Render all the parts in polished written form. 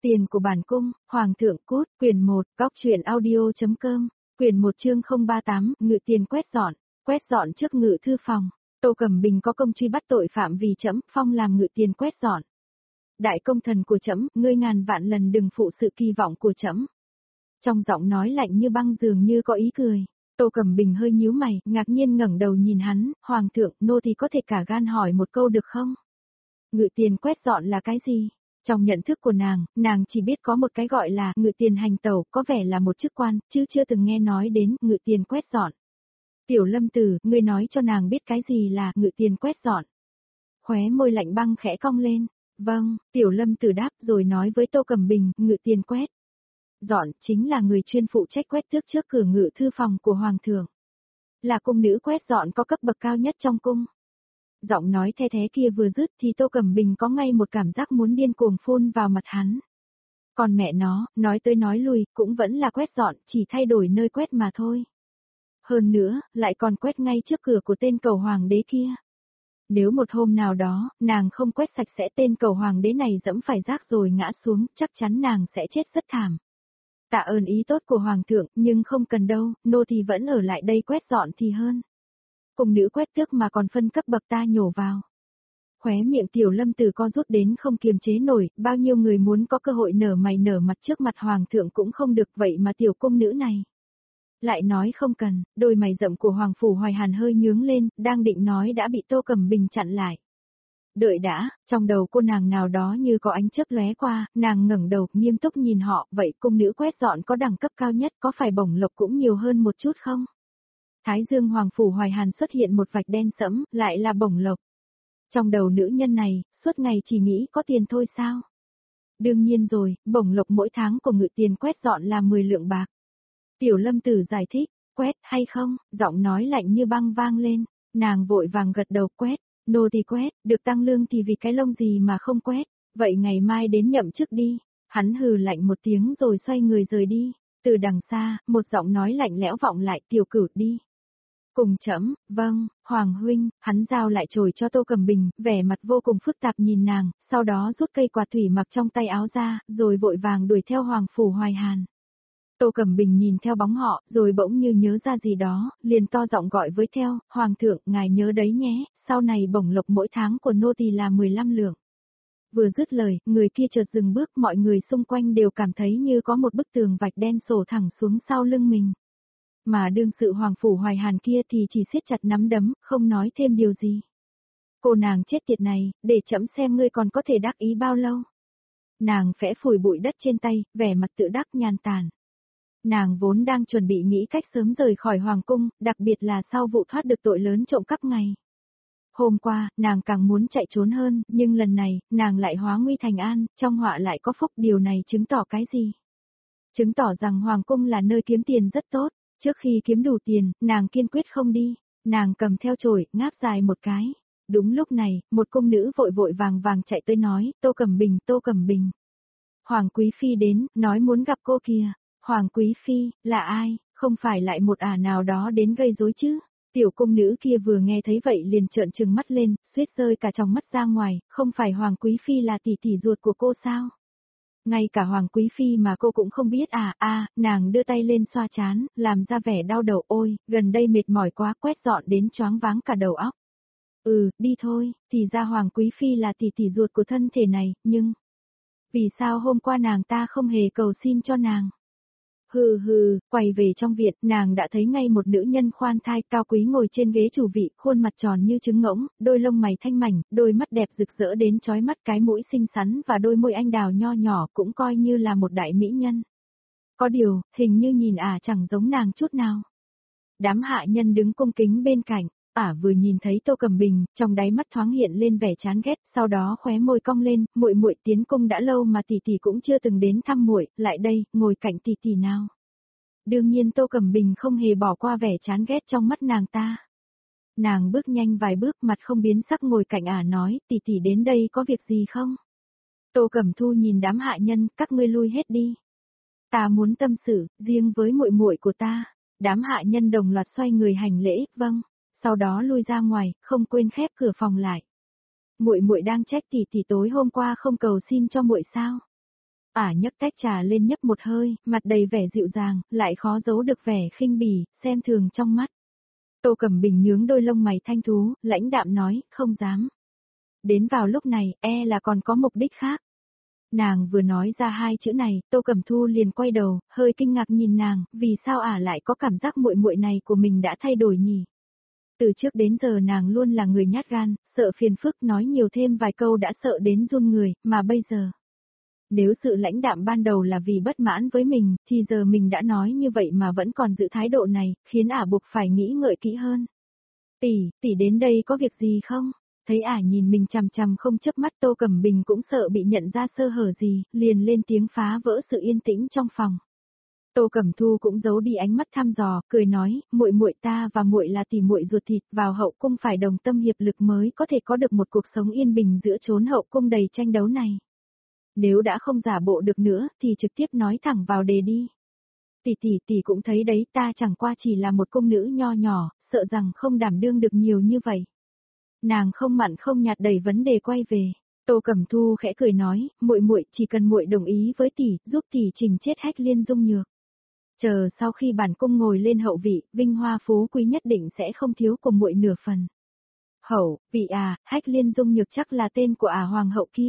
Tiền của bản cung, Hoàng thượng cút, quyển 1, góc truyện audio.com, quyển 1 chương 038, ngự tiền quét dọn trước ngự thư phòng. Tô Cẩm Bình có công truy bắt tội phạm vì trẫm phong làm ngự tiền quét dọn. Đại công thần của trẫm, ngươi ngàn vạn lần đừng phụ sự kỳ vọng của trẫm. Trong giọng nói lạnh như băng dường như có ý cười. Tô Cẩm Bình hơi nhíu mày, ngạc nhiên ngẩng đầu nhìn hắn, Hoàng thượng, nô thì có thể cả gan hỏi một câu được không? Ngự tiền quét dọn là cái gì? Trong nhận thức của nàng chỉ biết có một cái gọi là ngự tiền hành tẩu, có vẻ là một chức quan, chứ chưa từng nghe nói đến ngự tiền quét dọn. Tiểu Lâm Tử, ngươi nói cho nàng biết cái gì là ngự tiền quét dọn. Khóe môi lạnh băng khẽ cong lên. Vâng, Tiểu Lâm Tử đáp rồi nói với Tô Cẩm Bình, ngự tiền quét dọn chính là người chuyên phụ trách quét tước trước cửa ngự thư phòng của Hoàng thượng. Là cung nữ quét dọn có cấp bậc cao nhất trong cung. Giọng nói the thế kia vừa dứt thì Tô Cẩm Bình có ngay một cảm giác muốn điên cuồng phun vào mặt hắn. Còn mẹ nó, nói tới nói lui, cũng vẫn là quét dọn, chỉ thay đổi nơi quét mà thôi. Hơn nữa, lại còn quét ngay trước cửa của tên cầu hoàng đế kia. Nếu một hôm nào đó, nàng không quét sạch sẽ tên cầu hoàng đế này dẫm phải rác rồi ngã xuống, chắc chắn nàng sẽ chết rất thảm. Tạ ơn ý tốt của Hoàng thượng, nhưng không cần đâu, nô thì vẫn ở lại đây quét dọn thì hơn. Cùng nữ quét tước mà còn phân cấp bậc ta nhổ vào. Khóe miệng Tiểu Lâm Tử co rút đến không kiềm chế nổi, bao nhiêu người muốn có cơ hội nở mày nở mặt trước mặt Hoàng thượng cũng không được, vậy mà tiểu cung nữ này lại nói không cần. Đôi mày rậm của Hoàng Phủ Hoài Hàn hơi nhướng lên, đang định nói đã bị Tô Cẩm Bình chặn lại. Đợi đã, trong đầu cô nàng nào đó như có ánh chớp lóe qua, nàng ngẩng đầu, nghiêm túc nhìn họ, vậy cung nữ quét dọn có đẳng cấp cao nhất, có phải bổng lộc cũng nhiều hơn một chút không? Thái dương Hoàng Phủ Hoài Hàn xuất hiện một vạch đen sẫm, lại là bổng lộc. Trong đầu nữ nhân này, suốt ngày chỉ nghĩ có tiền thôi sao? Đương nhiên rồi, bổng lộc mỗi tháng của ngự tiền quét dọn là 10 lượng bạc. Tiểu Lâm Tử giải thích, quét hay không, giọng nói lạnh như băng vang lên, nàng vội vàng gật đầu quét. Nô thì quét, được tăng lương thì vì cái lông gì mà không quét, vậy ngày mai đến nhậm chức đi. Hắn hừ lạnh một tiếng rồi xoay người rời đi. Từ đằng xa, một giọng nói lạnh lẽo vọng lại, Tiểu Cửu đi. Cùng trẫm, vâng, Hoàng huynh. Hắn giao lại chổi cho Tô Cẩm Bình, vẻ mặt vô cùng phức tạp nhìn nàng, sau đó rút cây quạt thủy mặc trong tay áo ra, rồi vội vàng đuổi theo Hoàng Phủ Hoài Hàn. Tô Cẩm Bình nhìn theo bóng họ, rồi bỗng như nhớ ra gì đó, liền to giọng gọi với theo, Hoàng thượng, ngài nhớ đấy nhé, sau này bổng lộc mỗi tháng của nô tỳ là 15 lượng. Vừa dứt lời, người kia chợt dừng bước, mọi người xung quanh đều cảm thấy như có một bức tường vạch đen sổ thẳng xuống sau lưng mình. Mà đương sự Hoàng Phủ Hoài Hàn kia thì chỉ siết chặt nắm đấm, không nói thêm điều gì. Cô nàng chết tiệt này, để trẫm xem ngươi còn có thể đắc ý bao lâu. Nàng phẽ phủi bụi đất trên tay, vẻ mặt tự đắc nhàn tản. Nàng vốn đang chuẩn bị nghĩ cách sớm rời khỏi Hoàng cung, đặc biệt là sau vụ thoát được tội lớn trộm cắp ngày. Hôm qua, nàng càng muốn chạy trốn hơn, nhưng lần này, nàng lại hóa nguy thành an, trong họa lại có phúc, điều này chứng tỏ cái gì? Chứng tỏ rằng Hoàng cung là nơi kiếm tiền rất tốt, trước khi kiếm đủ tiền, nàng kiên quyết không đi, nàng cầm theo chổi, ngáp dài một cái. Đúng lúc này, một cung nữ vội vội vàng vàng chạy tới nói, Tô Cẩm Bình, Tô Cẩm Bình. Hoàng Quý Phi đến, nói muốn gặp cô kìa. Hoàng Quý Phi, là ai, không phải lại một ả nào đó đến gây rối chứ? Tiểu cung nữ kia vừa nghe thấy vậy liền trợn trừng mắt lên, suýt rơi cả trong mắt ra ngoài, không phải Hoàng Quý Phi là tỷ tỷ ruột của cô sao? Ngay cả Hoàng Quý Phi mà cô cũng không biết à, nàng đưa tay lên xoa trán, làm ra vẻ đau đầu ôi, gần đây mệt mỏi quá quét dọn đến choáng váng cả đầu óc. Đi thôi, thì ra Hoàng Quý Phi là tỷ tỷ ruột của thân thể này, nhưng... Vì sao hôm qua nàng ta không hề cầu xin cho nàng? Quay về trong viện, nàng đã thấy ngay một nữ nhân khoan thai cao quý ngồi trên ghế chủ vị, khuôn mặt tròn như trứng ngỗng, đôi lông mày thanh mảnh, đôi mắt đẹp rực rỡ đến chói mắt, cái mũi xinh xắn và đôi môi anh đào nho nhỏ cũng coi như là một đại mỹ nhân. Có điều, hình như nhìn chẳng giống nàng chút nào. Đám hạ nhân đứng cung kính bên cạnh, vừa nhìn thấy Tô Cẩm Bình, trong đáy mắt thoáng hiện lên vẻ chán ghét, sau đó khóe môi cong lên, muội tiến cung đã lâu mà tỷ tỷ cũng chưa từng đến thăm muội, lại đây, ngồi cạnh tỷ tỷ nào. Đương nhiên Tô Cẩm Bình không hề bỏ qua vẻ chán ghét trong mắt nàng ta. Nàng bước nhanh vài bước, mặt không biến sắc ngồi cạnh nói, tỷ tỷ đến đây có việc gì không? Tô Cẩm Thu nhìn đám hạ nhân, các ngươi lui hết đi. Ta muốn tâm sự, riêng với muội của ta. Đám hạ nhân đồng loạt xoay người hành lễ, vâng. Sau đó lui ra ngoài, không quên khép cửa phòng lại. Muội đang trách tỷ tỷ tối hôm qua không cầu xin cho muội sao? Nhấc tách trà lên nhấp một hơi, mặt đầy vẻ dịu dàng, lại khó giấu được vẻ khinh bỉ, xem thường trong mắt. Tô Cẩm Bình nhướng đôi lông mày thanh thú, lãnh đạm nói, không dám. Đến vào lúc này, là còn có mục đích khác. Nàng vừa nói ra hai chữ này, Tô Cẩm Thu liền quay đầu, hơi kinh ngạc nhìn nàng, vì sao lại có cảm giác muội muội này của mình đã thay đổi nhỉ? Từ trước đến giờ nàng luôn là người nhát gan, sợ phiền phức, nói nhiều thêm vài câu đã sợ đến run người, mà bây giờ. Nếu sự lãnh đạm ban đầu là vì bất mãn với mình, thì giờ mình đã nói như vậy mà vẫn còn giữ thái độ này, khiến buộc phải nghĩ ngợi kỹ hơn. Tỷ đến đây có việc gì không? Thấy nhìn mình chằm chằm không chớp mắt, Tô Cẩm Bình cũng sợ bị nhận ra sơ hở gì, liền lên tiếng phá vỡ sự yên tĩnh trong phòng. Tô Cẩm Thu cũng giấu đi ánh mắt thăm dò, cười nói, muội ta và muội là tỷ muội ruột thịt, vào hậu cung phải đồng tâm hiệp lực mới có thể có được một cuộc sống yên bình giữa chốn hậu cung đầy tranh đấu này. Nếu đã không giả bộ được nữa, thì trực tiếp nói thẳng vào đề đi. Tỷ cũng thấy đấy, ta chẳng qua chỉ là một cung nữ nho nhỏ, sợ rằng không đảm đương được nhiều như vậy. Nàng không mặn không nhạt đẩy vấn đề quay về. Tô Cẩm Thu khẽ cười nói, muội chỉ cần muội đồng ý với tỷ, giúp tỷ chỉnh chết Hách Liên Dung Nhược. Chờ sau khi bản cung ngồi lên hậu vị, vinh hoa phú quý nhất định sẽ không thiếu của muội nửa phần. Hậu, vị Hách Liên Dung Nhược chắc là tên của hoàng hậu kia.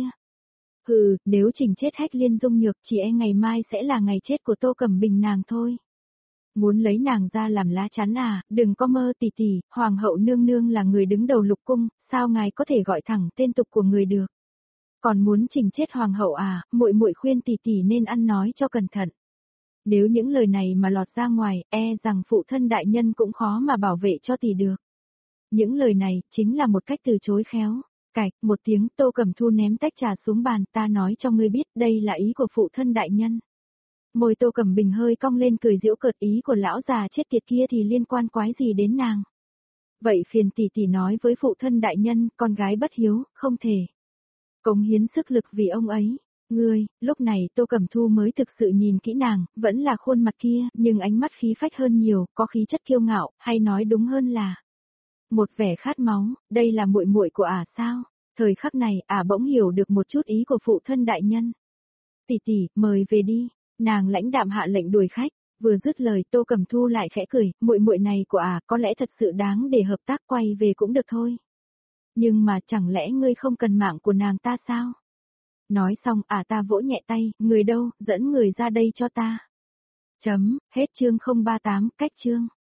Nếu chỉnh chết Hách Liên Dung Nhược, chỉ ngày mai sẽ là ngày chết của Tô Cẩm Bình nàng thôi. Muốn lấy nàng ra làm lá chắn đừng có mơ. Tỷ, hoàng hậu nương nương là người đứng đầu lục cung, sao ngài có thể gọi thẳng tên tục của người được? Còn muốn chỉnh chết hoàng hậu muội khuyên tỷ nên ăn nói cho cẩn thận. Nếu những lời này mà lọt ra ngoài, rằng phụ thân đại nhân cũng khó mà bảo vệ cho tỷ được. Những lời này chính là một cách từ chối khéo. Cạch, một tiếng, Tô Cẩm Thu ném tách trà xuống bàn, ta nói cho ngươi biết, đây là ý của phụ thân đại nhân. Môi Tô Cẩm Bình hơi cong lên cười giễu cợt, ý của lão già chết tiệt kia thì liên quan quái gì đến nàng. Vậy phiền tỷ nói với phụ thân đại nhân, con gái bất hiếu, không thể cống hiến sức lực vì ông ấy. Ngươi, lúc này Tô Cẩm Thu mới thực sự nhìn kỹ nàng, vẫn là khuôn mặt kia, nhưng ánh mắt khí phách hơn nhiều, có khí chất kiêu ngạo, hay nói đúng hơn là một vẻ khát máu. Đây là muội của sao? Thời khắc này, bỗng hiểu được một chút ý của phụ thân đại nhân. Tỷ, mời về đi. Nàng lãnh đạm hạ lệnh đuổi khách, vừa dứt lời Tô Cẩm Thu lại khẽ cười, muội này của có lẽ thật sự đáng để hợp tác, quay về cũng được thôi. Nhưng mà chẳng lẽ ngươi không cần mạng của nàng ta sao? Nói xong ta vỗ nhẹ tay, người đâu, dẫn người ra đây cho ta. Hết chương 038, cách chương.